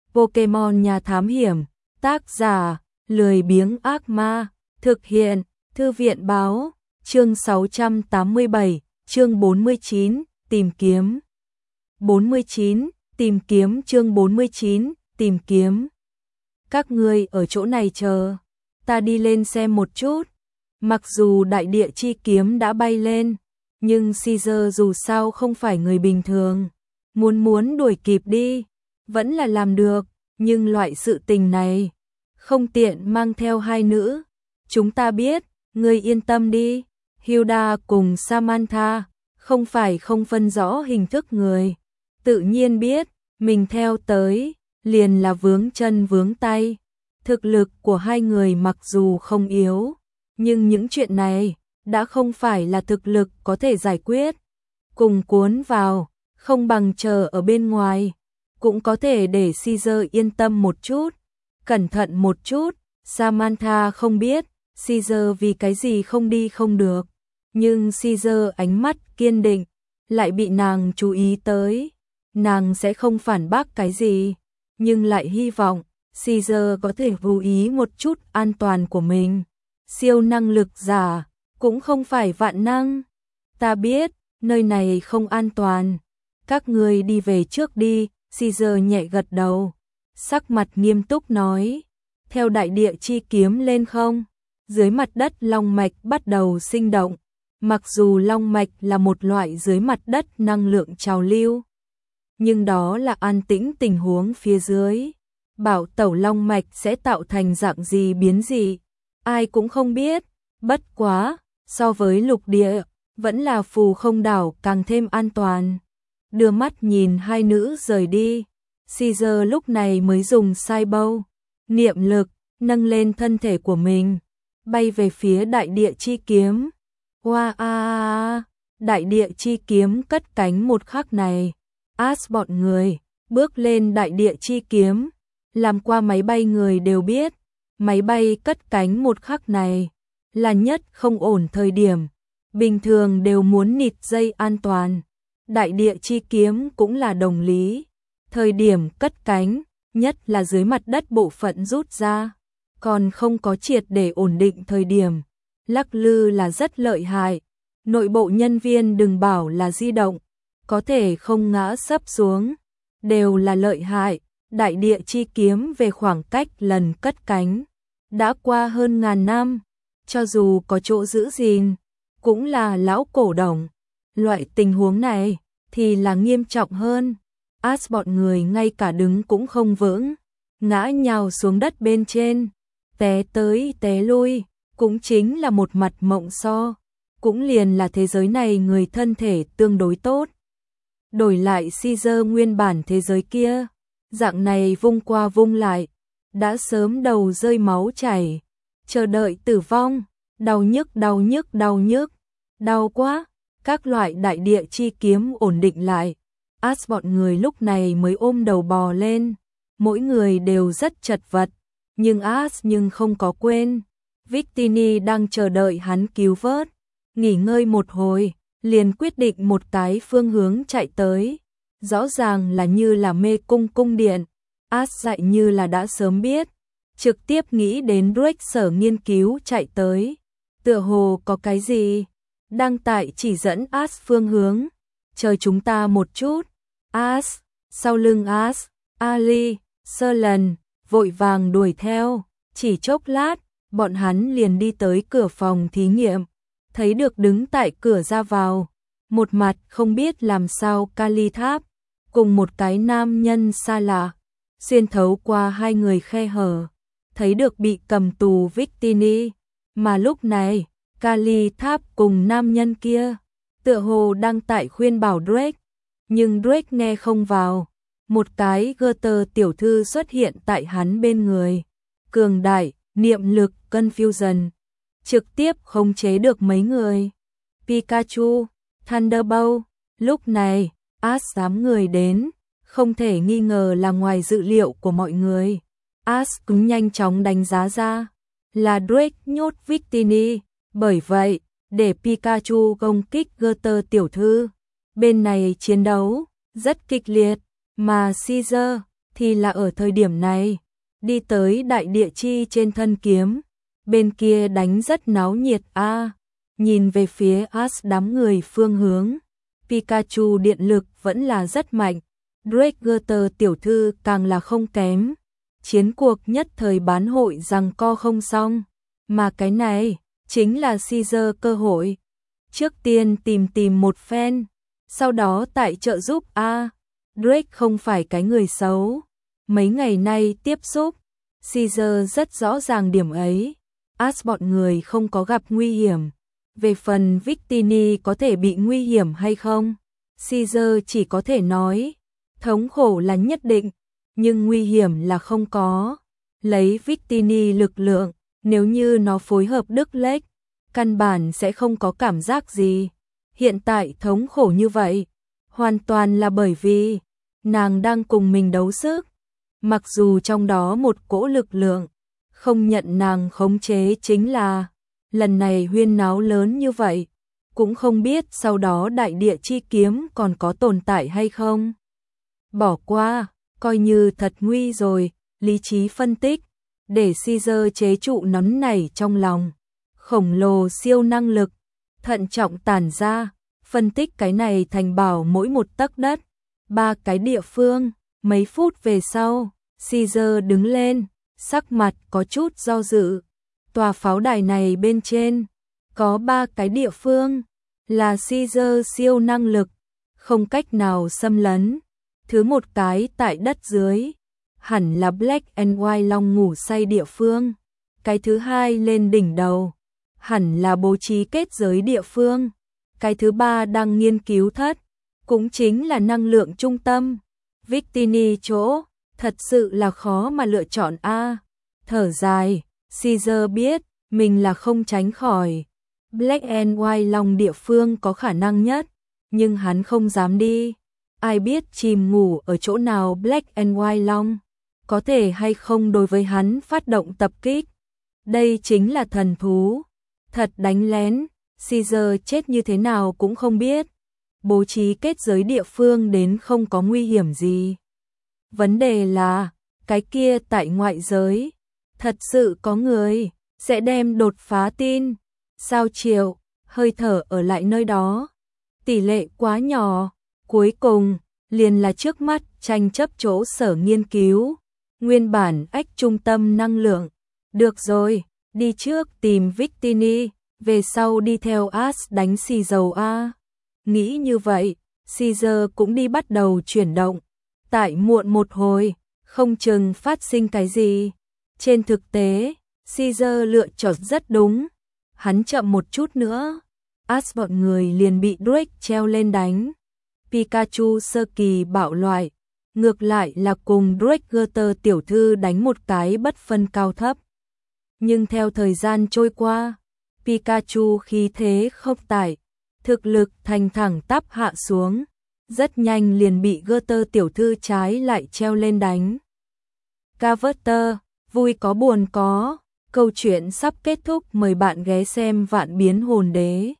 Pokemon Nhà Thám Hiểm, tác giả, lười biếng ác ma, thực hiện, Thư viện báo, chương 687, chương 49, tìm kiếm. 49, tìm kiếm chương 49, tìm kiếm. Các ngươi ở chỗ này chờ, ta đi lên xem một chút. Mặc dù đại địa chi kiếm đã bay lên, nhưng Caesar dù sao không phải người bình thường. Muốn đuổi kịp đi, vẫn là làm được, nhưng loại sự tình này, không tiện mang theo hai nữ. Chúng ta biết, ngươi yên tâm đi. Hilda cùng Samantha, không phải không phân rõ hình thức người. Tự nhiên biết, mình theo tới, liền là vướng chân vướng tay. Thực lực của hai người mặc dù không yếu, nhưng những chuyện này, đã không phải là thực lực có thể giải quyết. Cùng cuốn vào, không bằng chờ ở bên ngoài, cũng có thể để Caesar yên tâm một chút, cẩn thận một chút. Samantha không biết, Caesar vì cái gì không đi không được, nhưng Caesar ánh mắt kiên định, lại bị nàng chú ý tới. Nàng sẽ không phản bác cái gì, nhưng lại hy vọng Caesar có thể chú ý một chút an toàn của mình. Siêu năng lực giả, cũng không phải vạn năng. Ta biết, nơi này không an toàn. Các ngươi đi về trước đi, Caesar nhẹ gật đầu. Sắc mặt nghiêm túc nói, theo đại địa chi kiếm lên không, dưới mặt đất long mạch bắt đầu sinh động. Mặc dù long mạch là một loại dưới mặt đất năng lượng trào lưu, nhưng đó là an tĩnh tình huống phía dưới. Bảo tẩu long mạch sẽ tạo thành dạng gì biến gì, ai cũng không biết. Bất quá, so với lục địa, vẫn là phù không đảo càng thêm an toàn. Đưa mắt nhìn hai nữ rời đi, Caesar lúc này mới dùng sai bâu, niệm lực, nâng lên thân thể của mình, bay về phía đại địa chi kiếm. Wow, đại địa chi kiếm cất cánh một khắc này, Ash bọn người bước lên đại địa chi kiếm. Làm qua máy bay người đều biết, máy bay cất cánh một khắc này là nhất không ổn thời điểm, bình thường đều muốn nịt dây an toàn. Đại địa chi kiếm cũng là đồng lý, thời điểm cất cánh, nhất là dưới mặt đất bộ phận rút ra, còn không có triệt để ổn định thời điểm, lắc lư là rất lợi hại. Nội bộ nhân viên đừng bảo là di động, có thể không ngã sấp xuống, đều là lợi hại. Đại địa chi kiếm về khoảng cách lần cất cánh, đã qua hơn ngàn năm, cho dù có chỗ giữ gìn, cũng là lão cổ đồng. Loại tình huống này thì là nghiêm trọng hơn. Ash bọn người ngay cả đứng cũng không vững, ngã nhào xuống đất bên trên, té tới té lui, cũng chính là một mặt mộng so, cũng liền là thế giới này người thân thể tương đối tốt. Đổi lại Caesar nguyên bản thế giới kia, dạng này vung qua vung lại, đã sớm đầu rơi máu chảy, chờ đợi tử vong. Đau nhức đau nhức đau nhức, đau quá. Các loại đại địa chi kiếm ổn định lại, Ash bọn người lúc này mới ôm đầu bò lên. Mỗi người đều rất chật vật, nhưng Ash không có quên Victini đang chờ đợi hắn cứu vớt. Nghỉ ngơi một hồi, liền quyết định một cái phương hướng chạy tới. Rõ ràng là như là mê cung cung điện. Ash dạy như là đã sớm biết, trực tiếp nghĩ đến Drake sở nghiên cứu chạy tới. Tựa hồ có cái gì đang tại chỉ dẫn Ash phương hướng. Chờ chúng ta một chút. Ash, sau lưng Ash, Ali, Serlan vội vàng đuổi theo. Chỉ chốc lát, bọn hắn liền đi tới cửa phòng thí nghiệm, thấy được đứng tại cửa ra vào, một mặt không biết làm sao Kali Tháp, cùng một cái nam nhân xa lạ, xuyên thấu qua hai người khe hở, thấy được bị cầm tù Victini. Mà lúc này, Kali Tháp cùng nam nhân kia, tựa hồ đang tại khuyên bảo Drake, nhưng Drake nghe không vào. Một cái Gutter tiểu thư xuất hiện tại hắn bên người, cường đại, niệm lực, confusion, trực tiếp khống chế được mấy người. Pikachu, Thunderbolt, lúc này, Ash đám người đến, không thể nghi ngờ là ngoài dự liệu của mọi người. Ash cũng nhanh chóng đánh giá ra, là Drake nhốt Victini, bởi vậy, để Pikachu công kích Gutter tiểu thư. Bên này chiến đấu rất kịch liệt, mà Caesar thì là ở thời điểm này, đi tới đại địa chi trên thân kiếm, bên kia đánh rất náo nhiệt a. Nhìn về phía Ash đám người phương hướng, Pikachu điện lực vẫn là rất mạnh, Drake tiểu thư càng là không kém. Chiến cuộc nhất thời bán hội rằng co không xong, mà cái này chính là Caesar cơ hội. Trước tiên tìm một phen, sau đó tại trợ giúp a. Drake không phải cái người xấu, mấy ngày nay tiếp xúc, Caesar rất rõ ràng điểm ấy. Ash bọn người không có gặp nguy hiểm. Về phần Victini có thể bị nguy hiểm hay không, Caesar chỉ có thể nói, thống khổ là nhất định, nhưng nguy hiểm là không có. Lấy Victini lực lượng, nếu như nó phối hợp Đức Lake, căn bản sẽ không có cảm giác gì. Hiện tại thống khổ như vậy, hoàn toàn là bởi vì nàng đang cùng mình đấu sức. Mặc dù trong đó một cỗ lực lượng không nhận nàng khống chế chính là lần này huyên náo lớn như vậy, cũng không biết sau đó đại địa chi kiếm còn có tồn tại hay không. Bỏ qua, coi như thật nguy rồi, lý trí phân tích, để Caesar chế trụ nóng nảy trong lòng. Khổng lồ siêu năng lực, thận trọng tản ra, phân tích cái này thành bảo mỗi một tấc đất, 3 cái địa phương. Mấy phút về sau, Caesar đứng lên, sắc mặt có chút do dự. Tòa pháo đài này bên trên, có 3 cái địa phương, là Caesar siêu năng lực, không cách nào xâm lấn. Thứ một cái tại đất dưới, hẳn là Black and White Long ngủ say địa phương. Cái thứ hai lên đỉnh đầu, hẳn là bố trí kết giới địa phương. Cái thứ ba đang nghiên cứu thất, cũng chính là năng lượng trung tâm. Victini chỗ, thật sự là khó mà lựa chọn a. Thở dài, Caesar biết, mình là không tránh khỏi. Black and White Long địa phương có khả năng nhất, nhưng hắn không dám đi. Ai biết chìm ngủ ở chỗ nào Black and White Long, có thể hay không đối với hắn phát động tập kích. Đây chính là thần thú, thật đánh lén, Caesar chết như thế nào cũng không biết. Bố trí kết giới địa phương đến không có nguy hiểm gì. Vấn đề là, cái kia tại ngoại giới, thật sự có người sẽ đem đột phá tin. Sao Triệu, hơi thở ở lại nơi đó, tỷ lệ quá nhỏ. Cuối cùng, liền là trước mắt tranh chấp chỗ sở nghiên cứu, nguyên bản ách trung tâm năng lượng. Được rồi, đi trước tìm Victini, về sau đi theo Ash đánh xì dầu a. Nghĩ như vậy, Caesar cũng đi bắt đầu chuyển động. Tại muộn một hồi, không chừng phát sinh cái gì. Trên thực tế, Caesar lựa chọn rất đúng. Hắn chậm một chút nữa, Ash bọn người liền bị Drake treo lên đánh. Pikachu sơ kỳ bạo loại, ngược lại là cùng Drake tiểu thư đánh một cái bất phân cao thấp. Nhưng theo thời gian trôi qua, Pikachu khí thế không tải, thực lực thành thẳng tắp hạ xuống, rất nhanh liền bị tiểu thư trái lại treo lên đánh. Carver, vui có buồn có, câu chuyện sắp kết thúc, mời bạn ghé xem Vạn Biến Hồn Đế.